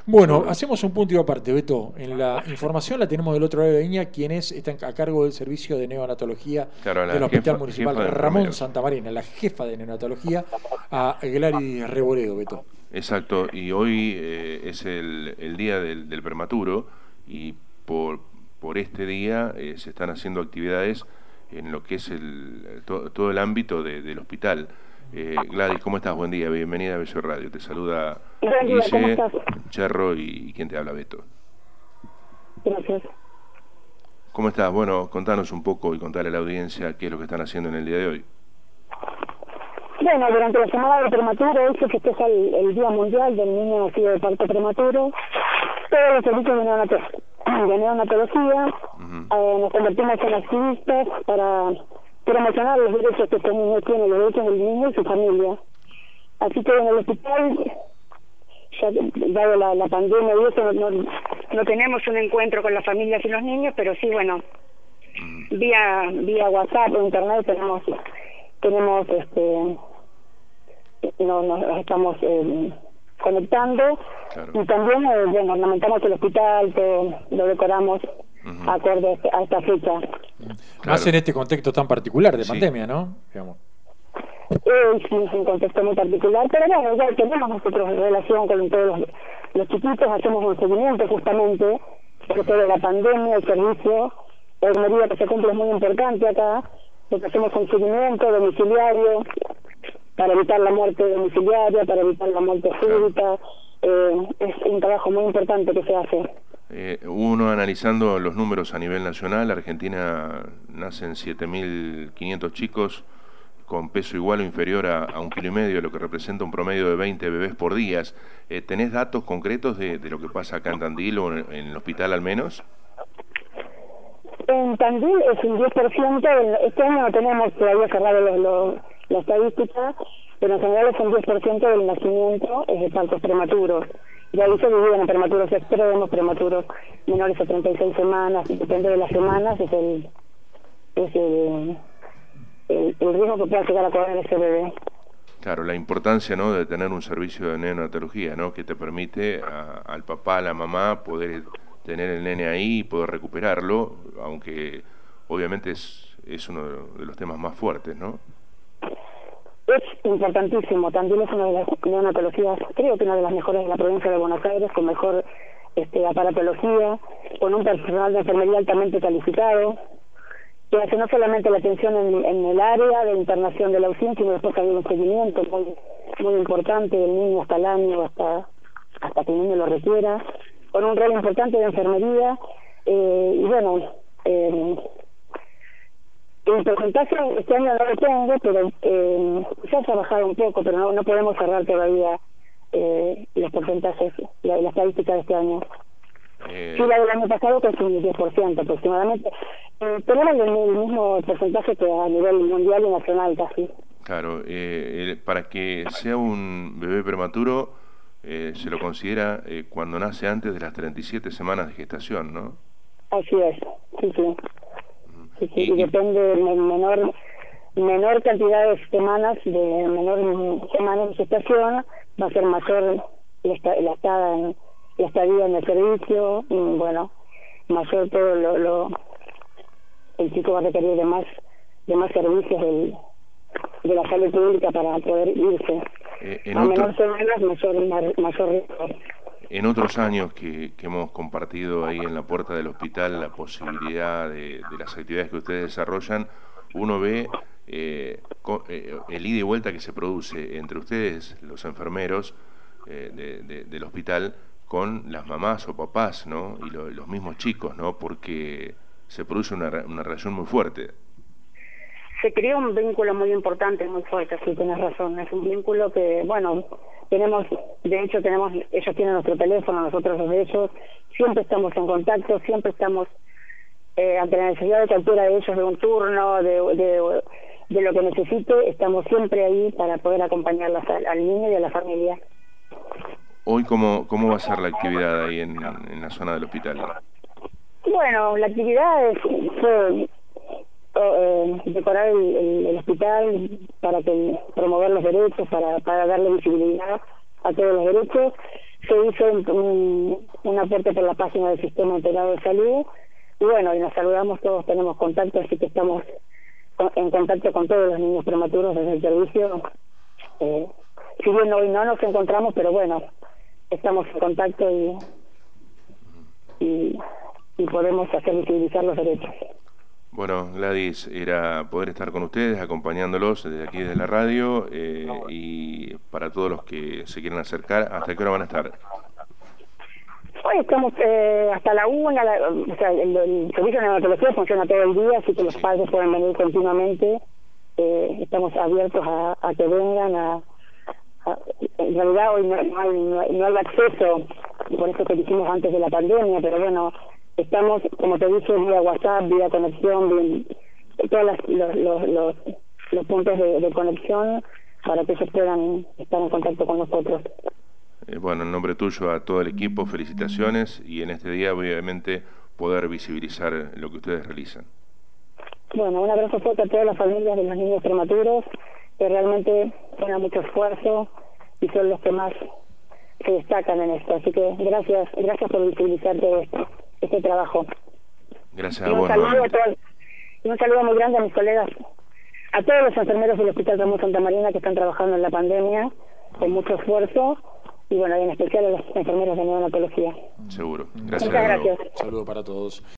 Bueno, hacemos un punto y aparte, Beto. En la información la tenemos del otro lado de la línea, quien está a cargo del servicio de neonatología Claro, del la Hospital Municipal jefa de Ramón enfermeros. Santamarina, la jefa de neonatología, a Gladys Reboredo, Beto. Exacto, y hoy es el día del prematuro y por, por este día se están haciendo actividades en lo que es todo el ámbito del hospital. Gladys, ¿cómo estás? Buen día, bienvenida a Bello Radio. Te saluda Buen día, ¿cómo Guille, estás? Cherro y quien te habla, Beto. Gracias. ¿Cómo estás? Bueno, contanos un poco y contale a la audiencia qué es lo que están haciendo en el día de hoy. Bueno, durante la semana del prematuro, hoy se festeja el Día Mundial del Niño Nacido de Parto Prematuro. Todos los servicios de neonatología nos convertimos en activistas para promocionar los derechos que este niño tiene, los derechos del niño y su familia. Así que en el hospital, ya dado la pandemia y eso, no tenemos un encuentro con las familias y los niños, pero sí, bueno, vía WhatsApp o internet tenemos nos estamos conectando. Claro. Y también bueno, ornamentamos el hospital, lo decoramos acorde a esta fecha. Más en este contexto tan particular de Sí. pandemia, ¿no? Digamos. Sí, es un contexto muy particular, pero bueno, ya tenemos nosotros relación con todos los chiquitos, hacemos un seguimiento justamente por todo de la pandemia, el servicio, la medida que se cumple es muy importante acá, porque hacemos un seguimiento domiciliario para evitar la muerte domiciliaria, para evitar la muerte súbita. Es un trabajo muy importante que se hace. Uno analizando los números a nivel nacional, Argentina nacen 7.500 chicos con peso igual o inferior a 1,5 kilos, lo que representa un promedio de 20 bebés por día. ¿Tenés datos concretos de lo que pasa acá en Tandil o en el hospital al menos? En Tandil es un 10%, este año no tenemos todavía cerrado la estadística, pero en general es un 10% del nacimiento es de partos prematuros. Y ahí se dividen en prematuros extremos, prematuros menores a 36 semanas, y depende de las semanas, es el riesgo que pueda llegar a correr ese bebé. Claro, la importancia, ¿no?, de tener un servicio de neonatología, ¿no?, que te permite al papá, a la mamá, poder tener el nene ahí y poder recuperarlo, aunque obviamente es uno de los temas más fuertes, ¿no? Es importantísimo, también es una de las neonatologías, creo que una de las mejores de la provincia de Buenos Aires, con mejor aparatología, con un personal de enfermería altamente calificado, que hace no solamente la atención en el área de internación de la UCI, sino después también un seguimiento muy importante del niño hasta el año, hasta que el niño lo requiera, con un rol importante de enfermería, y bueno, el porcentaje este año no lo tengo, pero se ha trabajado un poco, pero no podemos cerrar todavía los porcentajes, la estadística de este año. Sí, la del año pasado que es un 10% aproximadamente. Tenemos el mismo porcentaje que a nivel mundial y nacional casi. Claro, para que sea un bebé prematuro se lo considera cuando nace antes de las 37 semanas de gestación, ¿no? Así es, sí. Y depende de menor cantidad de semanas, de gestación, va a ser mayor la estadía en el servicio, y bueno, mayor todo el chico va a requerir de más servicios de la salud pública para poder irse. A menor semanas, mayor riesgo. En otros años que hemos compartido ahí en la puerta del hospital la posibilidad de las actividades que ustedes desarrollan, uno ve el ida y vuelta que se produce entre ustedes, los enfermeros del hospital, con las mamás o papás, ¿no?, y los mismos chicos, ¿no?, porque se produce una relación muy fuerte. Se crea un vínculo muy importante, muy fuerte, sí, tienes razón. Es un vínculo que, bueno, ellos tienen nuestro teléfono, nosotros los de ellos, siempre estamos en contacto, siempre estamos ante la necesidad de cualquiera de ellos de un turno, de lo que necesite, estamos siempre ahí para poder acompañarlas al niño y a la familia. Hoy, ¿cómo va a ser la actividad ahí en la zona del hospital? Bueno, la actividad fue decorar el hospital para promover los derechos, para darle visibilidad a todos los derechos. se hizo un aporte por la página del Sistema Integrado de Salud, y bueno, y nos saludamos todos, tenemos contacto, así que estamos en contacto con todos los niños prematuros desde el servicio. Si bien hoy no nos encontramos, pero bueno, estamos en contacto y podemos hacer visibilizar los derechos. Bueno, Gladys, era poder estar con ustedes, acompañándolos desde aquí, desde la radio, y para todos los que se quieran acercar, ¿hasta qué hora van a estar? Hoy estamos hasta la 1, o sea, el servicio de neonatología funciona todo el día, así que los padres pueden venir continuamente. Estamos abiertos a que vengan, en realidad hoy no hay acceso, por eso que dijimos antes de la pandemia, pero bueno, estamos, como te dije, vía WhatsApp, vía conexión, todos los puntos de conexión para que ellos puedan estar en contacto con nosotros. Bueno, en nombre tuyo a todo el equipo, felicitaciones, y en este día obviamente poder visibilizar lo que ustedes realizan. Bueno, un abrazo fuerte a todas las familias de los niños prematuros, que realmente ponen mucho esfuerzo y son los que más se destacan en esto. Así que gracias por visibilizar todo este trabajo. Gracias a vos. Y un saludo muy grande a mis colegas, a todos los enfermeros del Hospital Ramón Santa Marina que están trabajando en la pandemia con mucho esfuerzo, y bueno, y en especial a los enfermeros de neonatología. Seguro. Gracias. Muchas gracias. Saludo para todos.